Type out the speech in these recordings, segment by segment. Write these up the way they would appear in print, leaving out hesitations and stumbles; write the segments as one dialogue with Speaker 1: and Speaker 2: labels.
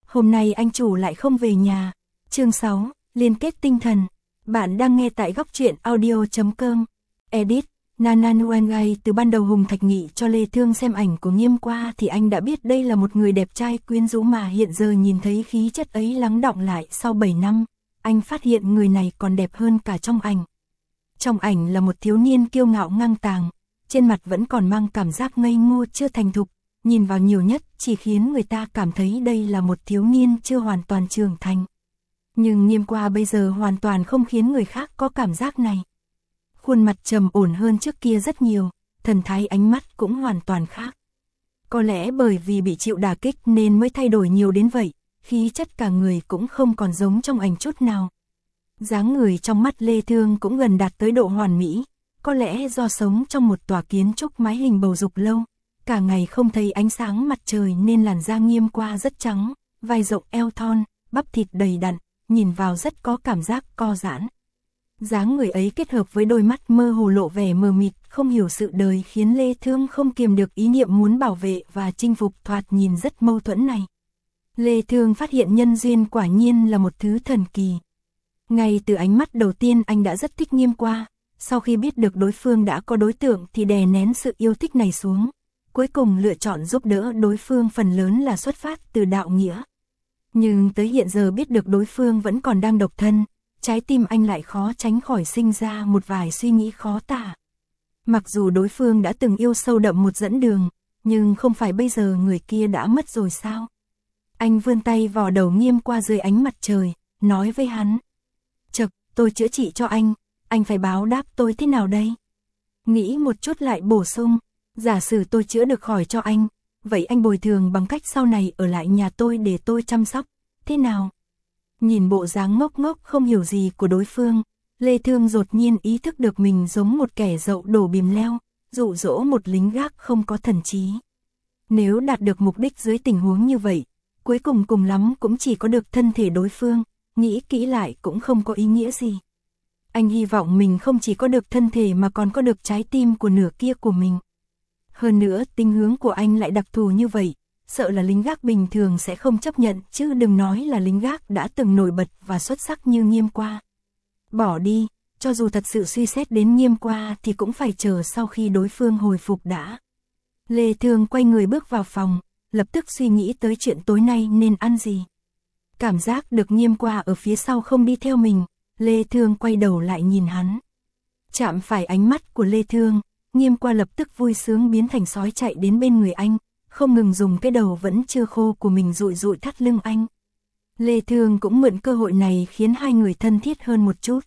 Speaker 1: hôm nay anh chủ lại không về nhà. Chương 6, liên kết tinh thần. Bạn đang nghe tại góc truyện audio.com. Edit, Nana Nguyen. Từ ban đầu Hùng Thạch Nghị cho Lê Thương xem ảnh của Nghiêm Qua thì anh đã biết đây là một người đẹp trai quyến rũ, mà hiện giờ nhìn thấy khí chất ấy lắng đọng lại sau 7 năm, anh phát hiện người này còn đẹp hơn cả trong ảnh. Trong ảnh là một thiếu niên kiêu ngạo ngang tàng, trên mặt vẫn còn mang cảm giác ngây ngô chưa thành thục, nhìn vào nhiều nhất chỉ khiến người ta cảm thấy đây là một thiếu niên chưa hoàn toàn trưởng thành. Nhưng Nghiêm Qua bây giờ hoàn toàn không khiến người khác có cảm giác này. Khuôn mặt trầm ổn hơn trước kia rất nhiều, thần thái ánh mắt cũng hoàn toàn khác. Có lẽ bởi vì bị chịu đả kích nên mới thay đổi nhiều đến vậy, khí chất cả người cũng không còn giống trong ảnh chút nào. Dáng người trong mắt Lê Thương cũng gần đạt tới độ hoàn mỹ, có lẽ do sống trong một tòa kiến trúc mái hình bầu dục lâu, cả ngày không thấy ánh sáng mặt trời nên làn da Nghiêm Qua rất trắng, vai rộng eo thon, bắp thịt đầy đặn, nhìn vào rất có cảm giác co giãn. Dáng người ấy kết hợp với đôi mắt mơ hồ lộ vẻ mờ mịt, không hiểu sự đời, khiến Lê Thương không kiềm được ý niệm muốn bảo vệ và chinh phục, thoạt nhìn rất mâu thuẫn này. Lê Thương phát hiện nhân duyên quả nhiên là một thứ thần kỳ. Ngay từ ánh mắt đầu tiên anh đã rất thích Nghiêm Qua, sau khi biết được đối phương đã có đối tượng thì đè nén sự yêu thích này xuống, cuối cùng lựa chọn giúp đỡ đối phương, phần lớn là xuất phát từ đạo nghĩa. Nhưng tới hiện giờ biết được đối phương vẫn còn đang độc thân, trái tim anh lại khó tránh khỏi sinh ra một vài suy nghĩ khó tả. Mặc dù đối phương đã từng yêu sâu đậm một dẫn đường, nhưng không phải bây giờ người kia đã mất rồi sao? Anh vươn tay vò đầu Nghiêm Qua dưới ánh mặt trời, nói với hắn: "Chậc, tôi chữa trị cho anh phải báo đáp tôi thế nào đây?" Nghĩ một chút lại bổ sung: "Giả sử tôi chữa được khỏi cho anh, vậy anh bồi thường bằng cách sau này ở lại nhà tôi để tôi chăm sóc, thế nào?" Nhìn bộ dáng ngốc ngốc không hiểu gì của đối phương, Lê Thương đột nhiên ý thức được mình giống một kẻ dậu đổ bìm leo, dụ dỗ một lính gác không có thần trí. Nếu đạt được mục đích dưới tình huống như vậy, cuối cùng cùng lắm cũng chỉ có được thân thể đối phương, nghĩ kỹ lại cũng không có ý nghĩa gì. Anh hy vọng mình không chỉ có được thân thể mà còn có được trái tim của nửa kia của mình. Hơn nữa tính hướng của anh lại đặc thù như vậy, sợ là lính gác bình thường sẽ không chấp nhận, chứ đừng nói là lính gác đã từng nổi bật và xuất sắc như Nghiêm Qua. Bỏ đi, cho dù thật sự suy xét đến Nghiêm Qua thì cũng phải chờ sau khi đối phương hồi phục đã. Lê Thương quay người bước vào phòng, lập tức suy nghĩ tới chuyện tối nay nên ăn gì. Cảm giác được Nghiêm Qua ở phía sau không đi theo mình, Lê Thương quay đầu lại nhìn hắn. Chạm phải ánh mắt của Lê Thương, Nghiêm Qua lập tức vui sướng biến thành sói chạy đến bên người anh, không ngừng dùng cái đầu vẫn chưa khô của mình dụi dụi thắt lưng anh. Lê Thương cũng mượn cơ hội này khiến hai người thân thiết hơn một chút.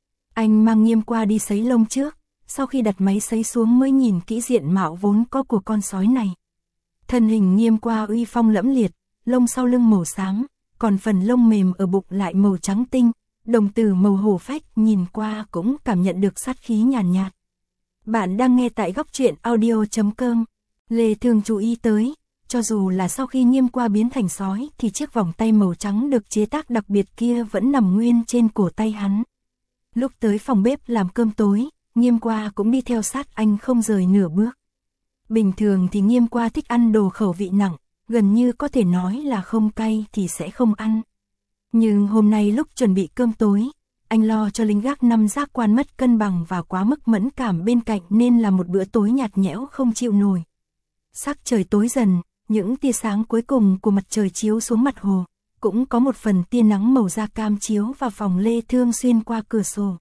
Speaker 1: Anh mang Nghiêm Qua đi sấy lông trước, sau khi đặt máy sấy xuống mới nhìn kỹ diện mạo vốn có của con sói này. Thân hình Nghiêm Qua uy phong lẫm liệt, lông sau lưng màu xám, còn phần lông mềm ở bụng lại màu trắng tinh, đồng tử màu hổ phách, nhìn qua cũng cảm nhận được sát khí nhàn nhạt. Bạn đang nghe tại góc truyện audio.com. Lê Thương chú ý tới, cho dù là sau khi Nghiêm Qua biến thành sói thì chiếc vòng tay màu trắng được chế tác đặc biệt kia vẫn nằm nguyên trên cổ tay hắn. Lúc tới phòng bếp làm cơm tối, Nghiêm Qua cũng đi theo sát anh không rời nửa bước. Bình thường thì Nghiêm Qua thích ăn đồ khẩu vị nặng, gần như có thể nói là không cay thì sẽ không ăn. Nhưng hôm nay lúc chuẩn bị cơm tối, anh lo cho lính gác năm giác quan mất cân bằng và quá mức mẫn cảm bên cạnh nên là một bữa tối nhạt nhẽo không chịu nổi. Sắc trời tối dần, những tia sáng cuối cùng của mặt trời chiếu xuống mặt hồ, cũng có một phần tia nắng màu da cam chiếu vào phòng Lê Thương xuyên qua cửa sổ.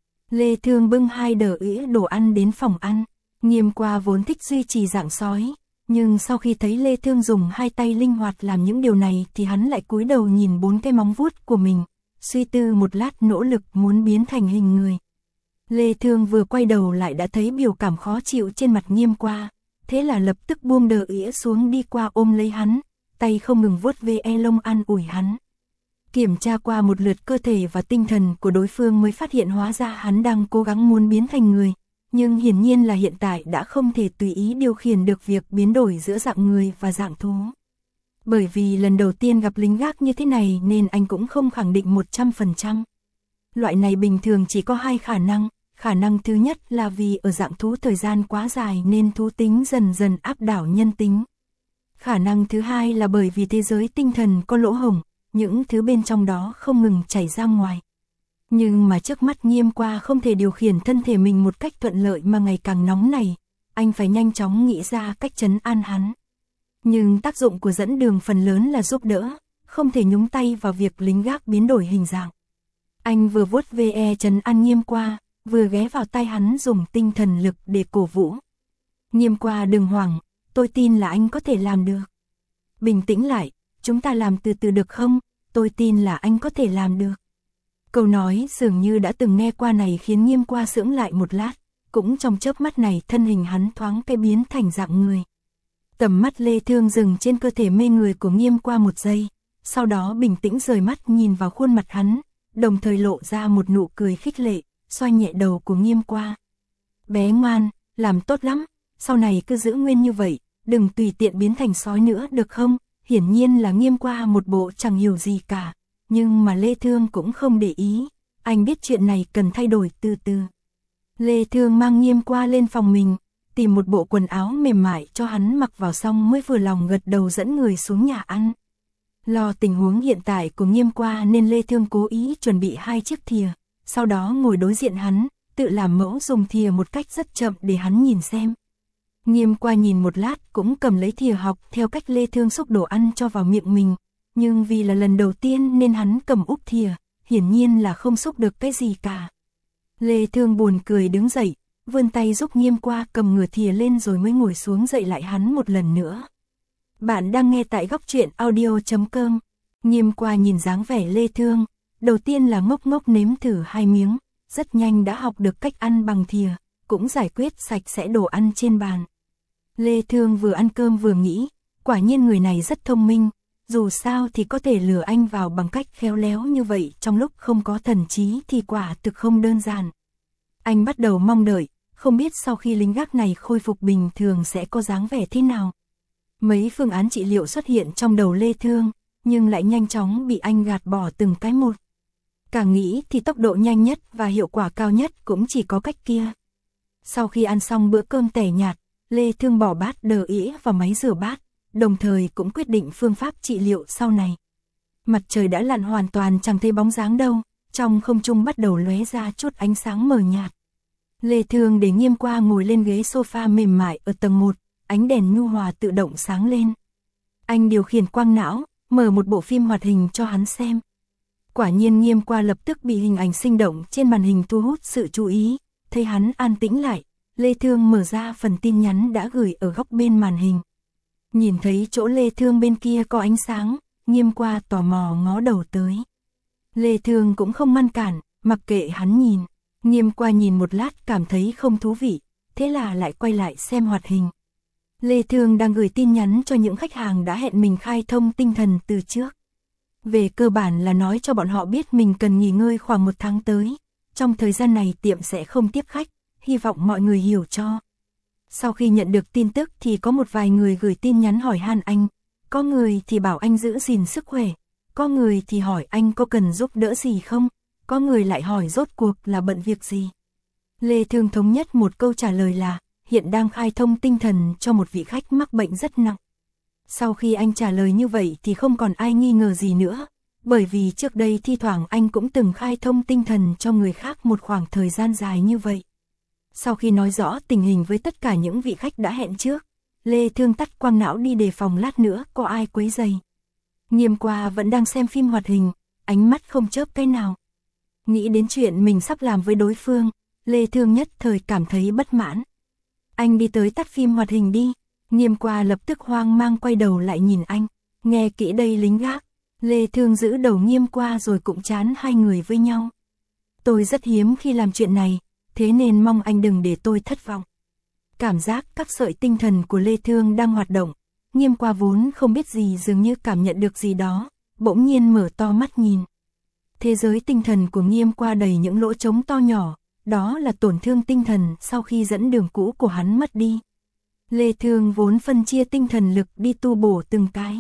Speaker 1: Lê Thương bưng hai đĩa đồ ăn đến phòng ăn. Nghiêm Qua vốn thích duy trì dạng sói, nhưng sau khi thấy Lê Thương dùng hai tay linh hoạt làm những điều này thì hắn lại cúi đầu nhìn 4 cái móng vuốt của mình, suy tư một lát nỗ lực muốn biến thành hình người. Lê Thương vừa quay đầu lại đã thấy biểu cảm khó chịu trên mặt Nghiêm Qua, thế là lập tức buông đĩa xuống đi qua ôm lấy hắn, tay không ngừng vuốt ve lông an ủi hắn. Kiểm tra qua một lượt cơ thể và tinh thần của đối phương mới phát hiện hóa ra hắn đang cố gắng muốn biến thành người, nhưng hiển nhiên là hiện tại đã không thể tùy ý điều khiển được việc biến đổi giữa dạng người và dạng thú. Bởi vì lần đầu tiên gặp lính gác như thế này nên anh cũng không khẳng định 100%. Loại này bình thường chỉ có hai khả năng thứ nhất là vì ở dạng thú thời gian quá dài nên thú tính dần dần áp đảo nhân tính. Khả năng thứ hai là bởi vì thế giới tinh thần có lỗ hổng, những thứ bên trong đó không ngừng chảy ra ngoài. Nhưng mà trước mắt Nghiêm Qua không thể điều khiển thân thể mình một cách thuận lợi mà ngày càng nóng này, anh phải nhanh chóng nghĩ ra cách trấn an hắn. Nhưng tác dụng của dẫn đường phần lớn là giúp đỡ, không thể nhúng tay vào việc lính gác biến đổi hình dạng. Anh vừa vuốt ve trấn an Nghiêm Qua, vừa ghé vào tai hắn dùng tinh thần lực để cổ vũ. Nghiêm Qua đừng hoảng, tôi tin là anh có thể làm được. Bình tĩnh lại, chúng ta làm từ từ được không, tôi tin là anh có thể làm được. Câu nói dường như đã từng nghe qua này khiến Nghiêm Qua sững lại một lát, cũng trong chớp mắt này thân hình hắn thoáng cái biến thành dạng người. Tầm mắt Lê Thương dừng trên cơ thể mê người của Nghiêm Qua một giây, sau đó bình tĩnh rời mắt nhìn vào khuôn mặt hắn, đồng thời lộ ra một nụ cười khích lệ, xoa nhẹ đầu của Nghiêm Qua. Bé ngoan, làm tốt lắm, sau này cứ giữ nguyên như vậy, đừng tùy tiện biến thành sói nữa được không? Hiển nhiên là Nghiêm Qua một bộ chẳng hiểu gì cả, nhưng mà Lê Thương cũng không để ý, anh biết chuyện này cần thay đổi từ từ. Lê Thương mang Nghiêm Qua lên phòng mình, tìm một bộ quần áo mềm mại cho hắn mặc vào xong mới vừa lòng gật đầu dẫn người xuống nhà ăn. Lo tình huống hiện tại của Nghiêm Qua nên Lê Thương cố ý chuẩn bị 2 chiếc thìa, sau đó ngồi đối diện hắn, tự làm mẫu dùng thìa một cách rất chậm để hắn nhìn xem. Nghiêm Qua nhìn một lát cũng cầm lấy thìa học theo cách Lê Thương xúc đồ ăn cho vào miệng mình, nhưng vì là lần đầu tiên nên hắn cầm úp thìa, hiển nhiên là không xúc được cái gì cả. Lê Thương buồn cười đứng dậy, vươn tay giúp Nghiêm Qua cầm ngửa thìa lên rồi mới ngồi xuống dậy lại hắn một lần nữa. Bạn đang nghe tại góc truyện audio.com. Nghiêm Qua nhìn dáng vẻ Lê Thương, đầu tiên là ngốc ngốc nếm thử 2 miếng, rất nhanh đã học được cách ăn bằng thìa, cũng giải quyết sạch sẽ đồ ăn trên bàn. Lê Thương vừa ăn cơm vừa nghĩ, quả nhiên người này rất thông minh, dù sao thì có thể lừa anh vào bằng cách khéo léo như vậy trong lúc không có thần trí thì quả thực không đơn giản. Anh bắt đầu mong đợi, không biết sau khi lính gác này khôi phục bình thường sẽ có dáng vẻ thế nào. Mấy phương án trị liệu xuất hiện trong đầu Lê Thương, nhưng lại nhanh chóng bị anh gạt bỏ từng cái một. Càng nghĩ thì tốc độ nhanh nhất và hiệu quả cao nhất cũng chỉ có cách kia. Sau khi ăn xong bữa cơm tẻ nhạt, Lê Thương bỏ bát đờ ĩa vào máy rửa bát, đồng thời cũng quyết định phương pháp trị liệu sau này. Mặt trời đã lặn hoàn toàn chẳng thấy bóng dáng đâu, trong không trung bắt đầu lóe ra chút ánh sáng mờ nhạt. Lê Thương để Nghiêm Qua ngồi lên ghế sofa mềm mại ở tầng 1, ánh đèn nhu hòa tự động sáng lên. Anh điều khiển quang não, mở một bộ phim hoạt hình cho hắn xem. Quả nhiên Nghiêm Qua lập tức bị hình ảnh sinh động trên màn hình thu hút sự chú ý, thấy hắn an tĩnh lại, Lê Thương mở ra phần tin nhắn đã gửi ở góc bên màn hình. Nhìn thấy chỗ Lê Thương bên kia có ánh sáng, Nghiêm Qua tò mò ngó đầu tới. Lê Thương cũng không ngăn cản, mặc kệ hắn nhìn. Nghiêm Qua nhìn một lát cảm thấy không thú vị, thế là lại quay lại xem hoạt hình. Lê Thương đang gửi tin nhắn cho những khách hàng đã hẹn mình khai thông tinh thần từ trước. Về cơ bản là nói cho bọn họ biết mình cần nghỉ ngơi khoảng 1 tháng tới. Trong thời gian này tiệm sẽ không tiếp khách, hy vọng mọi người hiểu cho. Sau khi nhận được tin tức thì có một vài người gửi tin nhắn hỏi han anh. Có người thì bảo anh giữ gìn sức khỏe, có người thì hỏi anh có cần giúp đỡ gì không, có người lại hỏi rốt cuộc là bận việc gì. Lê Thương thống nhất một câu trả lời là hiện đang khai thông tinh thần cho một vị khách mắc bệnh rất nặng. Sau khi anh trả lời như vậy thì không còn ai nghi ngờ gì nữa, bởi vì trước đây thi thoảng anh cũng từng khai thông tinh thần cho người khác một khoảng thời gian dài như vậy. Sau khi nói rõ tình hình với tất cả những vị khách đã hẹn trước, Lê Thương tắt quang não đi đề phòng lát nữa có ai quấy rầy. Nghiêm Qua vẫn đang xem phim hoạt hình, ánh mắt không chớp cái nào. Nghĩ đến chuyện mình sắp làm với đối phương, Lê Thương nhất thời cảm thấy bất mãn. Anh đi tới tắt phim hoạt hình đi. Nghiêm Qua lập tức hoang mang quay đầu lại nhìn anh. Nghe kỹ đây lính gác. Lê Thương giữ đầu Nghiêm Qua rồi cũng chán hai người với nhau. Tôi rất hiếm khi làm chuyện này, thế nên mong anh đừng để tôi thất vọng. Cảm giác các sợi tinh thần của Lê Thương đang hoạt động. Nghiêm Qua vốn không biết gì dường như cảm nhận được gì đó, bỗng nhiên mở to mắt nhìn. Thế giới tinh thần của Nghiêm Qua đầy những lỗ trống to nhỏ, đó là tổn thương tinh thần sau khi dẫn đường cũ của hắn mất đi. Lê Thương vốn phân chia tinh thần lực đi tu bổ từng cái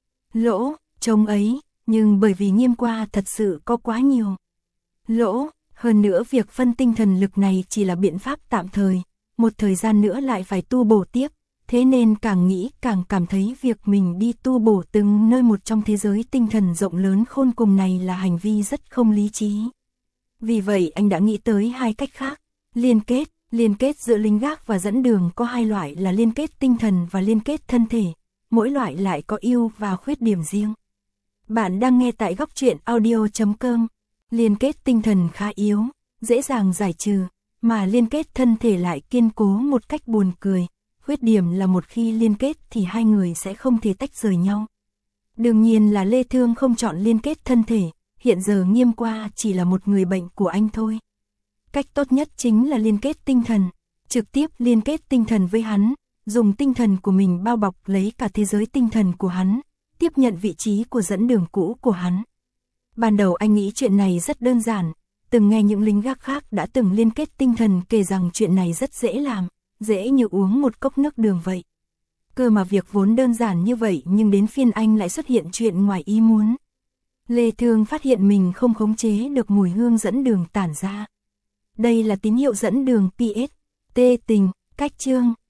Speaker 1: lỗ trống ấy, nhưng bởi vì Nghiêm Qua thật sự có quá nhiều lỗ, hơn nữa việc phân tinh thần lực này chỉ là biện pháp tạm thời, một thời gian nữa lại phải tu bổ tiếp, Thế nên càng nghĩ càng cảm thấy việc mình đi tu bổ từng nơi một trong thế giới tinh thần rộng lớn khôn cùng này là hành vi rất không lý trí. Vì vậy anh đã nghĩ tới hai cách khác. Liên kết giữa lính gác và dẫn đường có hai loại là liên kết tinh thần và liên kết thân thể, mỗi loại lại có ưu và khuyết điểm riêng. Bạn đang nghe tại góc truyện audio.com. Liên kết tinh thần khá yếu, dễ dàng giải trừ, mà liên kết thân thể lại kiên cố một cách buồn cười. Khuyết điểm là một khi liên kết thì hai người sẽ không thể tách rời nhau. Đương nhiên là Lê Thương không chọn liên kết thân thể, hiện giờ Nghiêm Qua chỉ là một người bệnh của anh thôi. Cách tốt nhất chính là liên kết tinh thần, trực tiếp liên kết tinh thần với hắn, dùng tinh thần của mình bao bọc lấy cả thế giới tinh thần của hắn, tiếp nhận vị trí của dẫn đường cũ của hắn. Ban đầu anh nghĩ chuyện này rất đơn giản, từng nghe những lính gác khác đã từng liên kết tinh thần kể rằng chuyện này rất dễ làm, dễ như uống một cốc nước đường vậy. Cơ mà việc vốn đơn giản như vậy nhưng đến phiên anh lại xuất hiện chuyện ngoài ý muốn. Lê Thương phát hiện mình không khống chế được mùi hương dẫn đường tản ra. Đây là tín hiệu dẫn đường PS. T tình, cách chương.